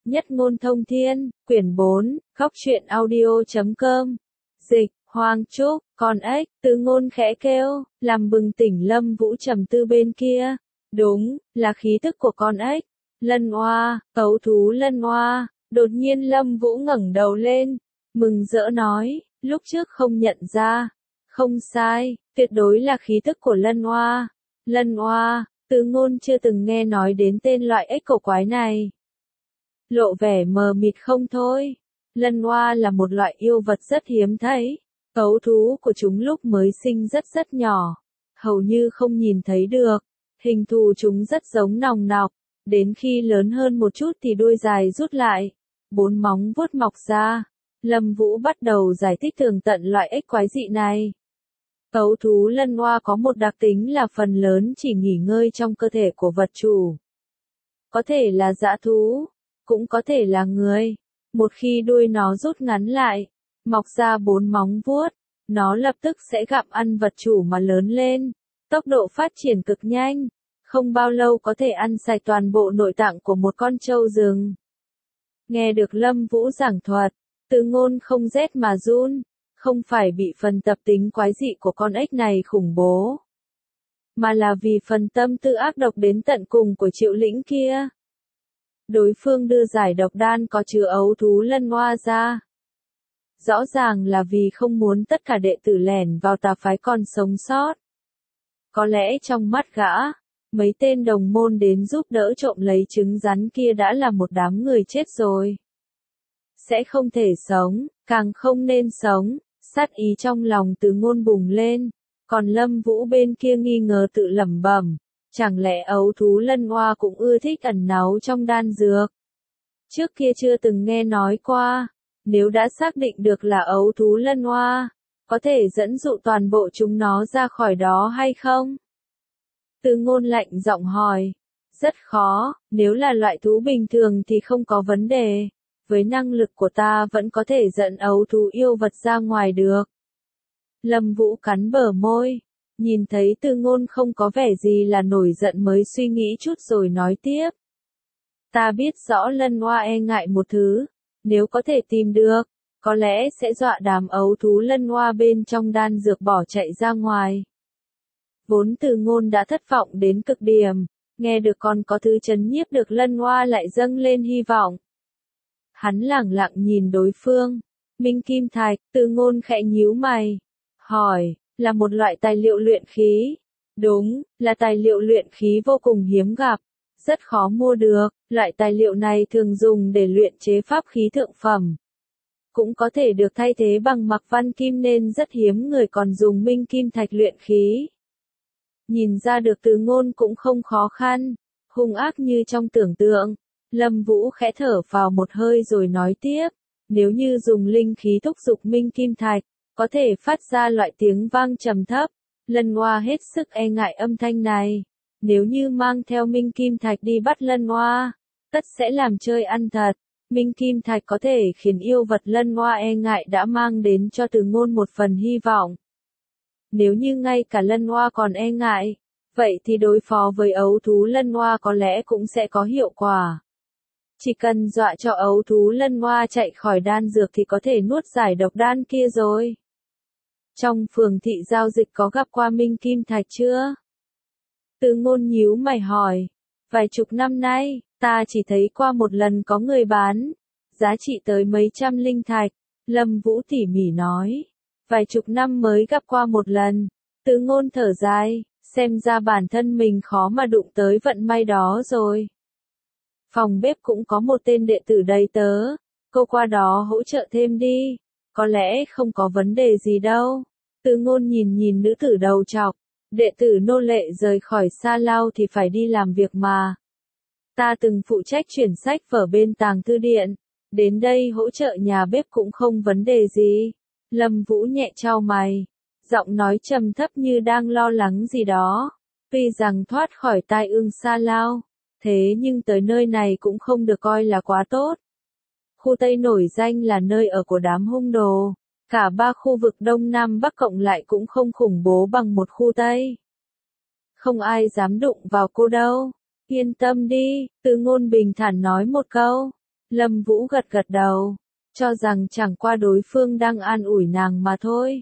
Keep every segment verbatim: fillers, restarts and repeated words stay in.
Nhất ngôn thông thiên, quyển bốn, góc truyện audio chấm com. Dịch, Hoàng Trúc, con ếch, Từ Ngôn khẽ kêu, làm bừng tỉnh Lâm Vũ trầm tư bên kia. Đúng, là khí tức của con ếch. Lân oa, cấu thú lân oa. Đột nhiên Lâm Vũ ngẩng đầu lên, mừng rỡ nói, lúc trước không nhận ra. Không sai, tuyệt đối là khí tức của lân oa. Lân oa, Từ Ngôn chưa từng nghe nói đến tên loại ếch cổ quái này. Lộ vẻ mờ mịt không thôi. Lân oa là một loại yêu vật rất hiếm thấy. Cấu thú của chúng lúc mới sinh rất rất nhỏ, hầu như không nhìn thấy được. Hình thù chúng rất giống nòng nọc, đến khi lớn hơn một chút thì đuôi dài rút lại, bốn móng vuốt mọc ra. Lâm Vũ bắt đầu giải thích tường tận loại ếch quái dị này. Cấu thú lân oa có một đặc tính là phần lớn chỉ nghỉ ngơi trong cơ thể của vật chủ. Có thể là dã thú, cũng có thể là người. Một khi đuôi nó rút ngắn lại, mọc ra bốn móng vuốt, nó lập tức sẽ gặm ăn vật chủ mà lớn lên. Tốc độ phát triển cực nhanh, không bao lâu có thể ăn sạch toàn bộ nội tạng của một con trâu rừng. Nghe được Lâm Vũ giảng thuật, Từ Ngôn không rét mà run, không phải bị phần tập tính quái dị của con ếch này khủng bố, mà là vì phần tâm tư ác độc đến tận cùng của Triệu Lĩnh kia. Đối phương đưa giải độc đan có chứa ấu thú lân oa ra. Rõ ràng là vì không muốn tất cả đệ tử lẻn vào tà phái còn sống sót. Có lẽ trong mắt gã, mấy tên đồng môn đến giúp đỡ trộm lấy trứng rắn kia đã là một đám người chết rồi. Sẽ không thể sống, càng không nên sống, sát ý trong lòng Từ Ngôn bùng lên. Còn Lâm Vũ bên kia nghi ngờ tự lẩm bẩm, chẳng lẽ ấu thú lân oa cũng ưa thích ẩn náu trong đan dược? Trước kia chưa từng nghe nói qua, nếu đã xác định được là ấu thú lân oa, có thể dẫn dụ toàn bộ chúng nó ra khỏi đó hay không? Từ Ngôn lạnh giọng hỏi. Rất khó, nếu là loại thú bình thường thì không có vấn đề. Với năng lực của ta vẫn có thể dẫn ấu thú yêu vật ra ngoài được. Lâm Vũ cắn bờ môi, nhìn thấy Từ Ngôn không có vẻ gì là nổi giận mới suy nghĩ chút rồi nói tiếp. Ta biết rõ lân oa e ngại một thứ, nếu có thể tìm được, có lẽ sẽ dọa đám ấu thú lân oa bên trong đan dược bỏ chạy ra ngoài. Vốn Từ Ngôn đã thất vọng đến cực điểm, nghe được còn có thứ chấn nhiếp được lân oa lại dâng lên hy vọng. Hắn lẳng lặng nhìn đối phương. Minh Kim Thạch, Từ Ngôn khẽ nhíu mày, hỏi, là một loại tài liệu luyện khí. Đúng, là tài liệu luyện khí vô cùng hiếm gặp, rất khó mua được. Loại tài liệu này thường dùng để luyện chế pháp khí thượng phẩm, cũng có thể được thay thế bằng mặc văn kim nên rất hiếm người còn dùng Minh Kim Thạch luyện khí. Nhìn ra được Từ Ngôn cũng không khó khăn, hung ác như trong tưởng tượng. Lâm Vũ khẽ thở vào một hơi rồi nói tiếp, nếu như dùng linh khí thúc dục Minh Kim Thạch, có thể phát ra loại tiếng vang trầm thấp. Lân oa hết sức e ngại âm thanh này. Nếu như mang theo Minh Kim Thạch đi bắt lân oa, tất sẽ làm chơi ăn thật. Minh Kim Thạch có thể khiến yêu vật lân oa e ngại đã mang đến cho Từ Ngôn một phần hy vọng. Nếu như ngay cả lân oa còn e ngại, vậy thì đối phó với ấu thú lân oa có lẽ cũng sẽ có hiệu quả. Chỉ cần dọa cho ấu thú lân oa chạy khỏi đan dược thì có thể nuốt giải độc đan kia rồi. Trong phường thị giao dịch có gặp qua Minh Kim Thạch chưa? Từ Ngôn nhíu mày hỏi. Vài chục năm nay, ta chỉ thấy qua một lần có người bán, giá trị tới mấy trăm linh thạch. Lâm Vũ tỉ mỉ nói. Vài chục năm mới gặp qua một lần. Từ Ngôn thở dài, xem ra bản thân mình khó mà đụng tới vận may đó rồi. Phòng bếp cũng có một tên đệ tử đầy tớ, cô qua đó hỗ trợ thêm đi, có lẽ không có vấn đề gì đâu. Từ Ngôn nhìn nhìn nữ tử đầu trọc, đệ tử nô lệ rời khỏi Sa Lao thì phải đi làm việc mà. Ta từng phụ trách chuyển sách vở bên tàng thư điện, đến đây hỗ trợ nhà bếp cũng không vấn đề gì. Lâm Vũ nhẹ chau mày, giọng nói trầm thấp như đang lo lắng gì đó. Tuy rằng thoát khỏi tai ương Sa Lao, thế nhưng tới nơi này cũng không được coi là quá tốt. Khu Tây nổi danh là nơi ở của đám hung đồ, cả ba khu vực Đông Nam Bắc cộng lại cũng không khủng bố bằng một khu Tây. Không ai dám đụng vào cô đâu, yên tâm đi, Từ Ngôn bình thản nói một câu. Lâm Vũ gật gật đầu, cho rằng chẳng qua đối phương đang an ủi nàng mà thôi.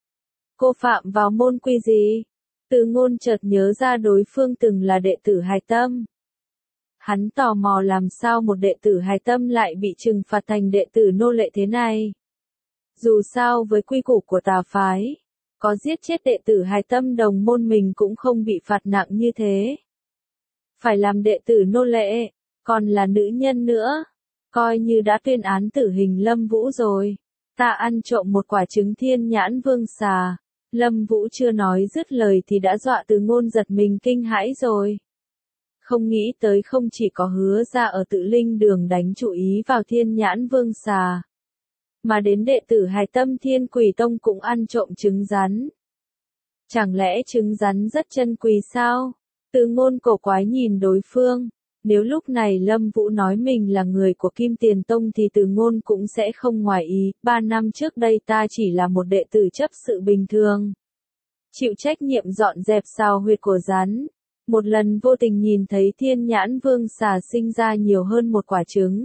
Cô phạm vào môn quy gì? Từ Ngôn chợt nhớ ra đối phương từng là đệ tử Hài Tâm. Hắn tò mò làm sao một đệ tử Hài Tâm lại bị trừng phạt thành đệ tử nô lệ thế này. Dù sao với quy củ của tà phái, có giết chết đệ tử Hài Tâm đồng môn mình cũng không bị phạt nặng như thế. Phải làm đệ tử nô lệ, còn là nữ nhân nữa. Coi như đã tuyên án tử hình Lâm Vũ rồi. Ta ăn trộm một quả trứng thiên nhãn vương xà. Lâm Vũ chưa nói dứt lời thì đã dọa Từ Ngôn giật mình kinh hãi rồi. Không nghĩ tới không chỉ có Hứa ra ở Tự Linh Đường đánh chú ý vào thiên nhãn vương xà, mà đến đệ tử Hài Tâm Thiên Quỷ Tông cũng ăn trộm trứng rắn. Chẳng lẽ trứng rắn rất chân quý sao? Từ Ngôn cổ quái nhìn đối phương. Nếu lúc này Lâm Vũ nói mình là người của Kim Tiền Tông thì Từ Ngôn cũng sẽ không ngoài ý. Ba năm trước đây ta chỉ là một đệ tử chấp sự bình thường, chịu trách nhiệm dọn dẹp sào huyệt của rắn. Một lần vô tình nhìn thấy thiên nhãn vương xà sinh ra nhiều hơn một quả trứng.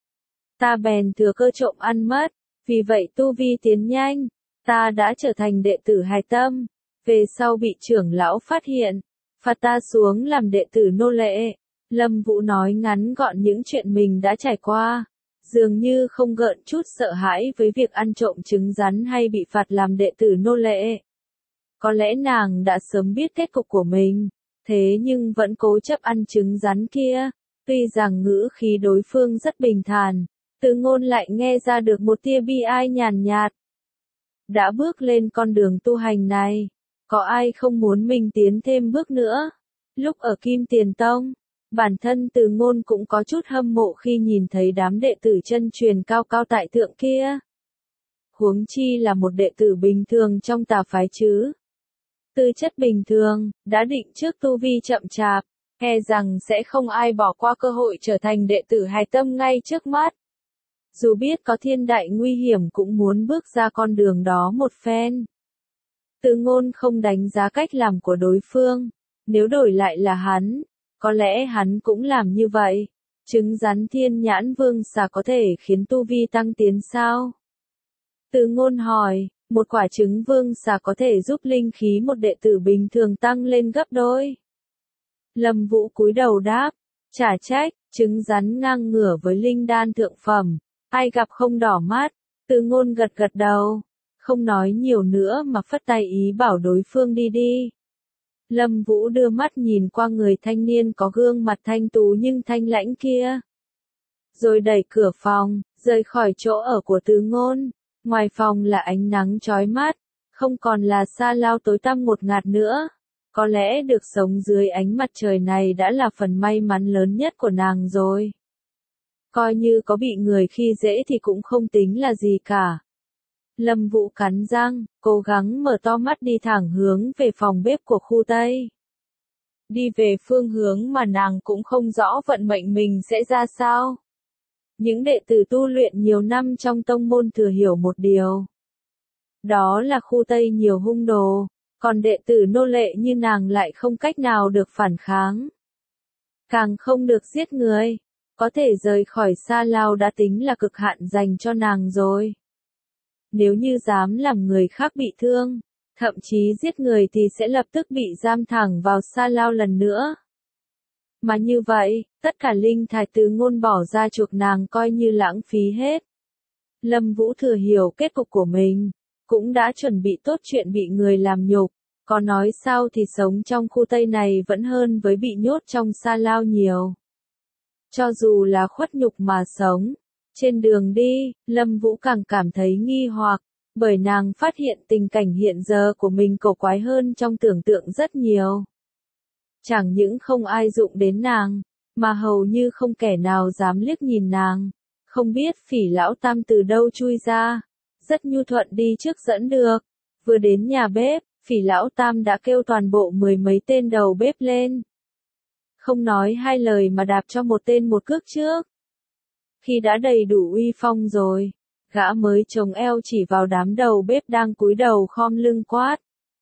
Ta bèn thừa cơ trộm ăn mất, vì vậy tu vi tiến nhanh. Ta đã trở thành đệ tử Hài Tâm. Về sau bị trưởng lão phát hiện, phạt ta xuống làm đệ tử nô lệ. Lâm Vũ nói ngắn gọn những chuyện mình đã trải qua, dường như không gợn chút sợ hãi với việc ăn trộm trứng rắn hay bị phạt làm đệ tử nô lệ. Có lẽ nàng đã sớm biết kết cục của mình, thế nhưng vẫn cố chấp ăn trứng rắn kia. Tuy rằng ngữ khí đối phương rất bình thản, Từ Ngôn lại nghe ra được một tia bi ai nhàn nhạt. Đã bước lên con đường tu hành này, có ai không muốn mình tiến thêm bước nữa? Lúc ở Kim Tiền Tông, bản thân Từ Ngôn cũng có chút hâm mộ khi nhìn thấy đám đệ tử chân truyền cao cao tại thượng kia. Huống chi là một đệ tử bình thường trong tà phái chứ. Tư chất bình thường, đã định trước tu vi chậm chạp, e rằng sẽ không ai bỏ qua cơ hội trở thành đệ tử Hài Tâm ngay trước mắt. Dù biết có thiên đại nguy hiểm cũng muốn bước ra con đường đó một phen. Từ Ngôn không đánh giá cách làm của đối phương, nếu đổi lại là hắn, có lẽ hắn cũng làm như vậy. Trứng rắn thiên nhãn vương xà có thể khiến tu vi tăng tiến sao? Từ Ngôn hỏi, một quả trứng vương xà có thể giúp linh khí một đệ tử bình thường tăng lên gấp đôi. Lâm Vũ cúi đầu đáp, chả trách, trứng rắn ngang ngửa với linh đan thượng phẩm, ai gặp không đỏ mắt. Từ Ngôn gật gật đầu, không nói nhiều nữa mà phất tay ý bảo đối phương đi đi. Lâm Vũ đưa mắt nhìn qua người thanh niên có gương mặt thanh tú nhưng thanh lãnh kia, rồi đẩy cửa phòng, rời khỏi chỗ ở của Từ Ngôn. Ngoài phòng là ánh nắng chói mắt, không còn là sa lao tối tăm ngột ngạt nữa. Có lẽ được sống dưới ánh mặt trời này đã là phần may mắn lớn nhất của nàng rồi. Coi như có bị người khi dễ thì cũng không tính là gì cả. Lâm Vũ cắn răng, cố gắng mở to mắt đi thẳng hướng về phòng bếp của khu Tây. Đi về phương hướng mà nàng cũng không rõ vận mệnh mình sẽ ra sao. Những đệ tử tu luyện nhiều năm trong tông môn thừa hiểu một điều. Đó là khu Tây nhiều hung đồ, còn đệ tử nô lệ như nàng lại không cách nào được phản kháng. Càng không được giết người, có thể rời khỏi Sa Lao đã tính là cực hạn dành cho nàng rồi. Nếu như dám làm người khác bị thương, thậm chí giết người thì sẽ lập tức bị giam thẳng vào Sa Lao lần nữa. Mà như vậy, tất cả linh thạch Từ Ngôn bỏ ra chuộc nàng coi như lãng phí hết. Lâm Vũ thừa hiểu kết cục của mình, cũng đã chuẩn bị tốt chuyện bị người làm nhục, có nói sao thì sống trong khu Tây này vẫn hơn với bị nhốt trong Sa Lao nhiều. Cho dù là khuất nhục mà sống, trên đường đi, Lâm Vũ càng cảm thấy nghi hoặc, bởi nàng phát hiện tình cảnh hiện giờ của mình cổ quái hơn trong tưởng tượng rất nhiều. Chẳng những không ai dụng đến nàng, mà hầu như không kẻ nào dám liếc nhìn nàng. Không biết Phỉ lão tam từ đâu chui ra, rất nhu thuận đi trước dẫn được. Vừa đến nhà bếp, Phỉ lão tam đã kêu toàn bộ mười mấy tên đầu bếp lên. Không nói hai lời mà đạp cho một tên một cước trước. Khi đã đầy đủ uy phong rồi, gã mới chống eo chỉ vào đám đầu bếp đang cúi đầu khom lưng quát.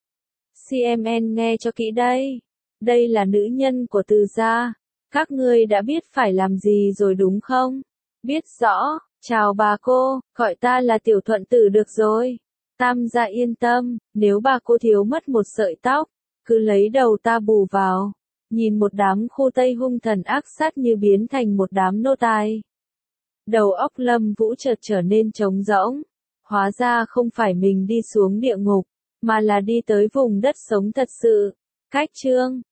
xê em en nghe cho kỹ đây. Đây là nữ nhân của Từ gia. Các ngươi đã biết phải làm gì rồi đúng không? Biết rõ, chào bà cô, gọi ta là Tiểu Thuận Tử được rồi. Tam gia yên tâm, nếu bà cô thiếu mất một sợi tóc, cứ lấy đầu ta bù vào. Nhìn một đám khu Tây hung thần ác sát như biến thành một đám nô tài. Đầu óc Lâm Vũ chợt trở nên trống rỗng. Hóa ra không phải mình đi xuống địa ngục, mà là đi tới vùng đất sống thật sự. Cách chương